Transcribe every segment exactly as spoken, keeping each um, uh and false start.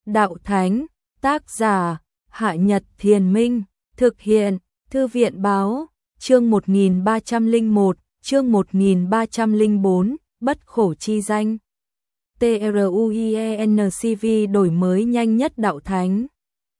Đạo Thánh, tác giả, Hạ Nhật Thiền Minh, thực hiện, Thư viện Báo, chương một nghìn ba trăm lẻ một, chương một nghìn ba trăm lẻ bốn, bất khổ chi danh. TRUIENCV đổi mới nhanh nhất Đạo Thánh.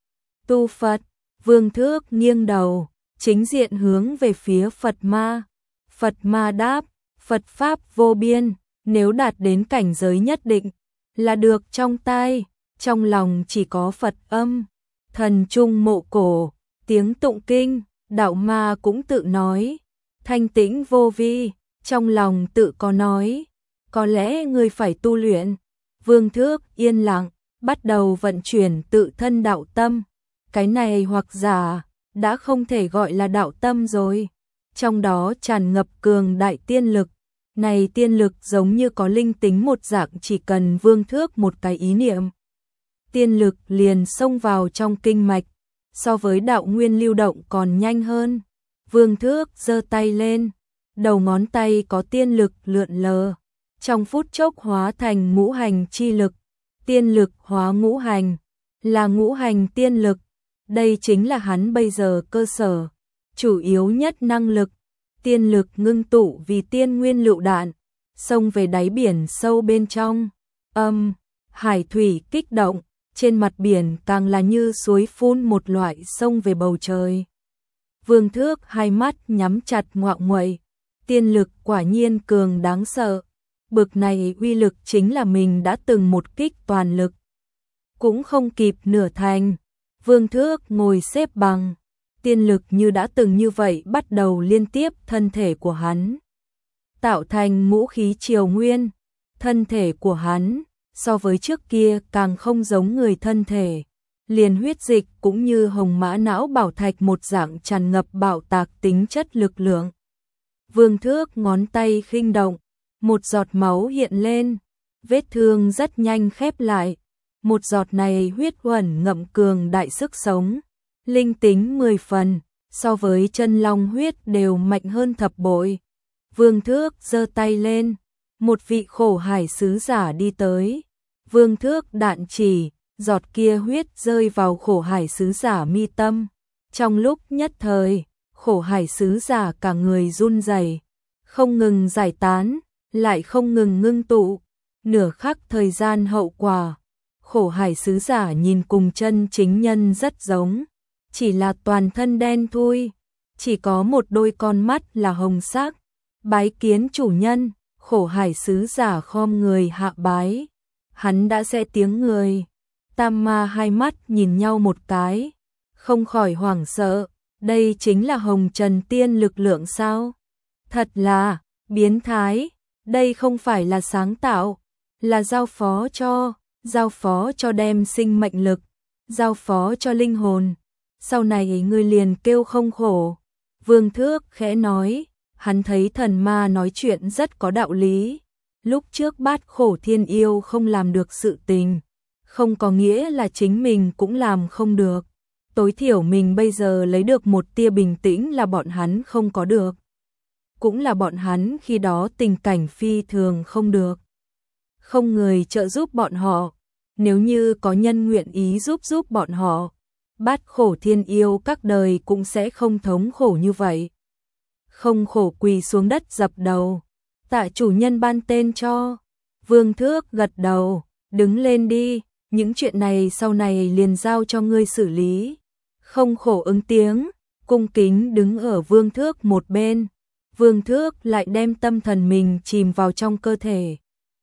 Tu Phật, Vương Thước nghiêng đầu, chính diện hướng về phía Phật Ma. Phật Ma đáp, Phật Pháp vô biên, nếu đạt đến cảnh giới nhất định, là được trong tai, trong lòng chỉ có Phật âm. Thần trung mộ cổ, tiếng tụng kinh, Đạo Ma cũng tự nói, thanh tĩnh vô vi, trong lòng tự có nói, có lẽ người phải tu luyện. Vương Thước yên lặng, bắt đầu vận chuyển tự thân đạo tâm. Cái này hoặc giả, đã không thể gọi là đạo tâm rồi. Trong đó tràn ngập cường đại tiên lực. Này tiên lực giống như có linh tính một dạng, chỉ cần Vương Thước một cái ý niệm. Tiên lực liền xông vào trong kinh mạch, so với đạo nguyên lưu động còn nhanh hơn. Vương Thước giơ tay lên, đầu ngón tay có tiên lực lượn lờ. Trong phút chốc hóa thành ngũ hành chi lực, tiên lực hóa ngũ hành, là ngũ hành tiên lực. Đây chính là hắn bây giờ cơ sở, chủ yếu nhất năng lực. Tiên lực ngưng tụ vì tiên nguyên lựu đạn, xông về đáy biển sâu bên trong. Âm, hải thủy kích động, trên mặt biển càng là như suối phun một loại xông về bầu trời. Vương Thước hai mắt nhắm chặt ngoạo nguậy, tiên lực quả nhiên cường đáng sợ. Bực này uy lực chính là mình đã từng một kích toàn lực, cũng không kịp nửa thành. Vương Thước ngồi xếp bằng, tiên lực như đã từng như vậy bắt đầu liên tiếp thân thể của hắn, tạo thành ngũ khí triều nguyên. Thân thể của hắn so với trước kia càng không giống người thân thể, liền huyết dịch cũng như hồng mã não bảo thạch một dạng tràn ngập bạo tạc tính chất lực lượng. Vương Thước ngón tay khinh động, một giọt máu hiện lên, vết thương rất nhanh khép lại. Một giọt này huyết uẩn ngậm cường đại sức sống, linh tính mười phần, so với chân long huyết đều mạnh hơn thập bội. Vương Thước giơ tay lên, một vị khổ hải sứ giả đi tới. Vương Thước đạn chỉ, giọt kia huyết rơi vào khổ hải sứ giả mi tâm. Trong lúc nhất thời, khổ hải sứ giả cả người run rẩy, không ngừng giải tán, lại không ngừng ngưng tụ. Nửa khắc thời gian hậu quả, khổ hải sứ giả nhìn cùng chân chính nhân rất giống, chỉ là toàn thân đen thui, chỉ có một đôi con mắt là hồng sắc. Bái kiến chủ nhân, khổ hải sứ giả khom người hạ bái. Hắn đã sẽ tiếng người. Tam ma hai mắt nhìn nhau một cái, không khỏi hoảng sợ, đây chính là hồng trần tiên lực lượng sao? Thật là biến thái, đây không phải là sáng tạo, là giao phó cho, giao phó cho đem sinh mệnh lực, giao phó cho linh hồn. Sau này ngươi liền kêu không khổ. Vương Thước khẽ nói, hắn thấy thần ma nói chuyện rất có đạo lý. Lúc trước Bát Khổ Thiên Yêu không làm được sự tình, không có nghĩa là chính mình cũng làm không được. Tối thiểu mình bây giờ lấy được một tia bình tĩnh là bọn hắn không có được, cũng là bọn hắn khi đó tình cảnh phi thường không được. Không người trợ giúp bọn họ, nếu như có nhân nguyện ý giúp giúp bọn họ, Bát Khổ Thiên Yêu các đời cũng sẽ không thống khổ như vậy. Không khổ quỳ xuống đất dập đầu, tạ chủ nhân ban tên cho. Vương Thước gật đầu, đứng lên đi, những chuyện này sau này liền giao cho ngươi xử lý. Không khổ ứng tiếng, cung kính đứng ở Vương Thước một bên. Vương Thước lại đem tâm thần mình chìm vào trong cơ thể.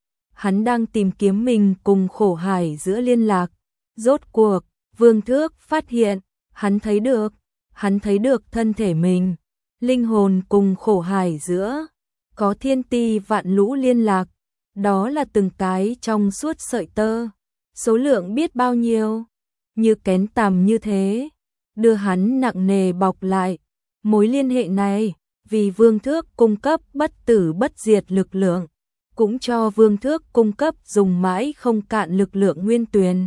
Hắn đang tìm kiếm mình cùng khổ hải giữa liên lạc. Rốt cuộc, Vương Thước phát hiện, hắn thấy được, hắn thấy được thân thể mình, linh hồn cùng khổ hải giữa có thiên ti vạn lũ liên lạc, đó là từng cái trong suốt sợi tơ, số lượng biết bao nhiêu, như kén tằm như thế, đưa hắn nặng nề bọc lại. Mối liên hệ này, vì Vương Thước cung cấp bất tử bất diệt lực lượng, cũng cho Vương Thước cung cấp dùng mãi không cạn lực lượng nguyên tuyền.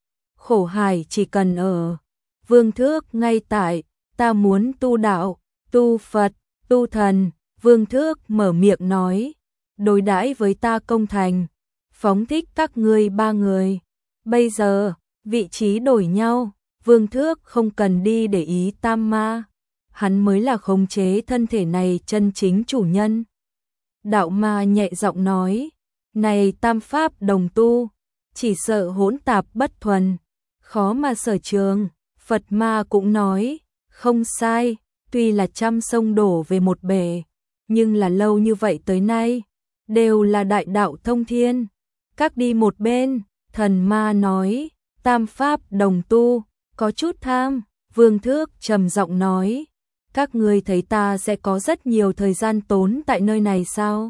Khổ hải chỉ cần ở Vương Thước ngay tại, ta muốn tu đạo, tu Phật, tu thần. Vương Thước mở miệng nói, đối đãi với ta công thành, phóng thích các ngươi ba người. Bây giờ, Vị trí đổi nhau, Vương Thước không cần đi để ý tam ma, hắn mới là khống chế thân thể này chân chính chủ nhân. Đạo ma nhẹ giọng nói, này tam pháp đồng tu, chỉ sợ hỗn tạp bất thuần, khó mà sở trường. Phật ma cũng nói, không sai, tuy là trăm sông đổ về một bể, nhưng là lâu như vậy tới nay, đều là đại đạo thông thiên. Các đi một bên, thần ma nói, tam pháp đồng tu, có chút tham. Vương Thước trầm giọng nói, các ngươi thấy ta sẽ có rất nhiều thời gian tốn tại nơi này sao?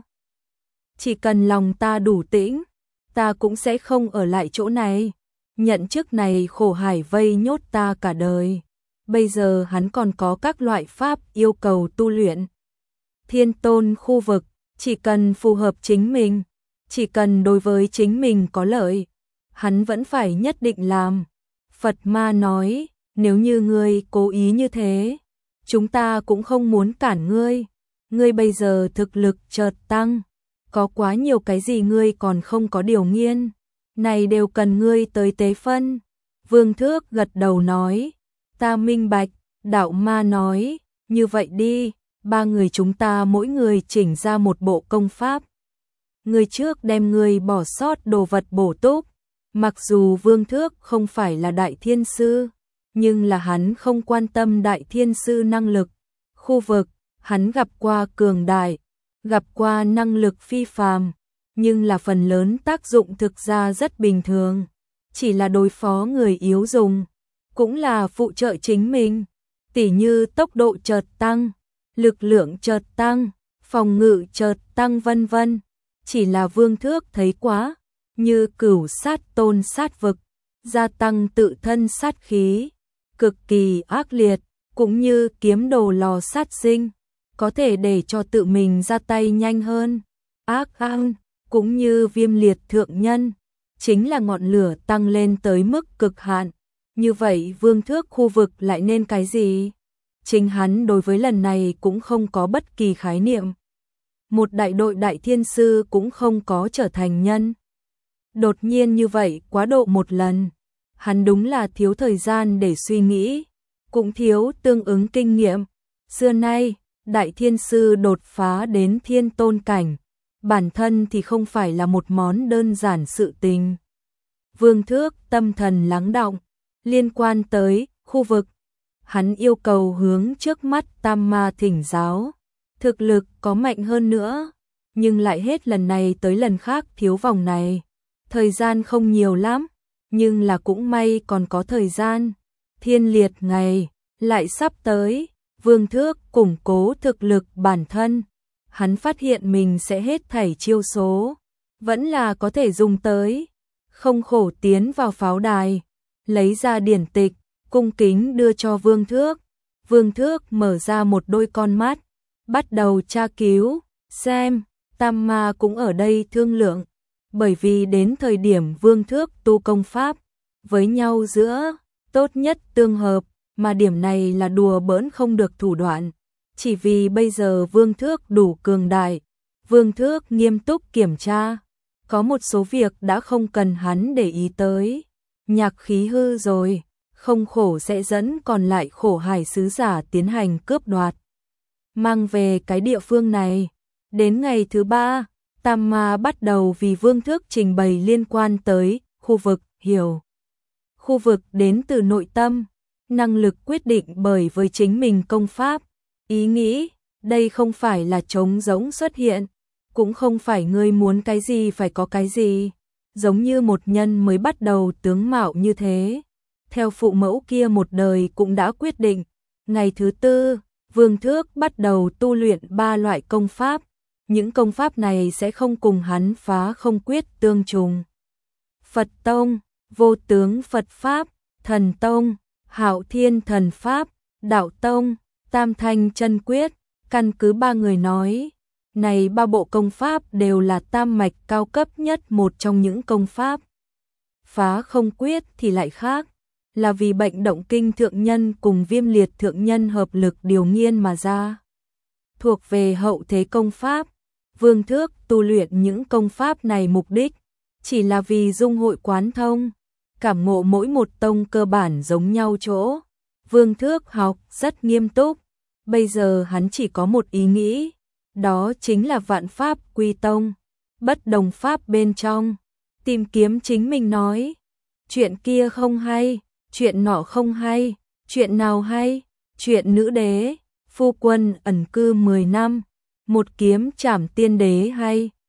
Chỉ cần lòng ta đủ tĩnh, ta cũng sẽ không ở lại chỗ này. Nhận chức này khổ hải vây nhốt ta cả đời. Bây giờ hắn còn có các loại pháp yêu cầu tu luyện. Thiên tôn khu vực, chỉ cần phù hợp chính mình, chỉ cần đối với chính mình có lợi, hắn vẫn phải nhất định làm. Phật ma nói, nếu như ngươi cố ý như thế, chúng ta cũng không muốn cản ngươi. Ngươi bây giờ thực lực chợt tăng, có quá nhiều cái gì ngươi còn không có điều nghiên, này đều cần ngươi tới tế phân. Vương Thước gật đầu nói, ta minh bạch. Đạo ma nói, như vậy đi, ba người chúng ta mỗi người chỉnh ra một bộ công pháp. Người trước đem người bỏ sót đồ vật bổ túc. Mặc dù Vương Thước không phải là đại thiên sư, nhưng là hắn không quan tâm đại thiên sư năng lực. Khu vực, hắn gặp qua cường đại, gặp qua năng lực phi phàm, nhưng là phần lớn tác dụng thực ra rất bình thường, chỉ là đối phó người yếu dùng, cũng là phụ trợ chính mình, tỉ như tốc độ chợt tăng, lực lượng chợt tăng, phòng ngự chợt tăng vân vân. Chỉ là Vương Thước thấy quá, như cửu sát tôn sát vực, gia tăng tự thân sát khí, cực kỳ ác liệt, cũng như kiếm đồ lò sát sinh, có thể để cho tự mình ra tay nhanh hơn. Ác ăn, cũng như viêm liệt thượng nhân, chính là ngọn lửa tăng lên tới mức cực hạn. Như vậy Vương Thước khu vực lại nên cái gì? Chính hắn đối với lần này cũng không có bất kỳ khái niệm. Một đại đội đại thiên sư cũng không có trở thành nhân. Đột nhiên như vậy quá độ một lần, hắn đúng là thiếu thời gian để suy nghĩ, cũng thiếu tương ứng kinh nghiệm. Xưa nay, đại thiên sư đột phá đến thiên tôn cảnh, bản thân thì không phải là một món đơn giản sự tình. Vương Thước tâm thần lắng đọng, liên quan tới khu vực, hắn yêu cầu hướng trước mắt tam ma thỉnh giáo. Thực lực có mạnh hơn nữa, nhưng lại hết lần này tới lần khác thiếu vòng này. Thời gian không nhiều lắm, nhưng là cũng may còn có thời gian. Thiên liệt ngày lại sắp tới, Vương Thước củng cố thực lực bản thân. Hắn phát hiện mình sẽ hết thảy chiêu số, vẫn là có thể dùng tới. Không khổ tiến vào pháo đài, lấy ra điển tịch, cung kính đưa cho Vương Thước. Vương Thước mở ra một đôi con mắt, bắt đầu tra cứu, xem, tam ma cũng ở đây thương lượng, bởi vì đến thời điểm Vương Thước tu công pháp, với nhau giữa, tốt nhất tương hợp, mà điểm này là đùa bỡn không được thủ đoạn, chỉ vì bây giờ Vương Thước đủ cường đại. Vương Thước nghiêm túc kiểm tra, có một số việc đã không cần hắn để ý tới, nhạc khí hư rồi, không khổ sẽ dẫn còn lại khổ hải sứ giả tiến hành cướp đoạt. Mang về cái địa phương này. Đến ngày thứ ba, tam ma bắt đầu vì Vương Thước trình bày liên quan tới khu vực hiểu. Khu vực đến từ nội tâm, năng lực quyết định bởi với chính mình công pháp, ý nghĩ, đây không phải là trống rỗng xuất hiện, cũng không phải ngươi muốn cái gì phải có cái gì, giống như một nhân mới bắt đầu tướng mạo như thế. Theo phụ mẫu kia một đời cũng đã quyết định, ngày thứ tư, Vương Thước bắt đầu tu luyện ba loại công pháp, những công pháp này sẽ không cùng hắn phá không quyết tương trùng. Phật Tông, Vô Tướng Phật Pháp, Thần Tông, Hạo Thiên Thần Pháp, Đạo Tông, Tam Thanh Chân Quyết, căn cứ ba người nói, này ba bộ công pháp đều là tam mạch cao cấp nhất một trong những công pháp. Phá không quyết thì lại khác, là vì bệnh động kinh thượng nhân cùng viêm liệt thượng nhân hợp lực điều nghiên mà ra. Thuộc về hậu thế công pháp, Vương Thước tu luyện những công pháp này mục đích, chỉ là vì dung hội quán thông, cảm ngộ mỗi một tông cơ bản giống nhau chỗ. Vương Thước học rất nghiêm túc, bây giờ hắn chỉ có một ý nghĩ, đó chính là vạn pháp quy tông, bất đồng pháp bên trong, tìm kiếm chính mình nói. Chuyện kia không hay, chuyện nọ không hay, chuyện nào hay, chuyện nữ đế, phu quân ẩn cư mười năm, một kiếm trảm tiên đế hay.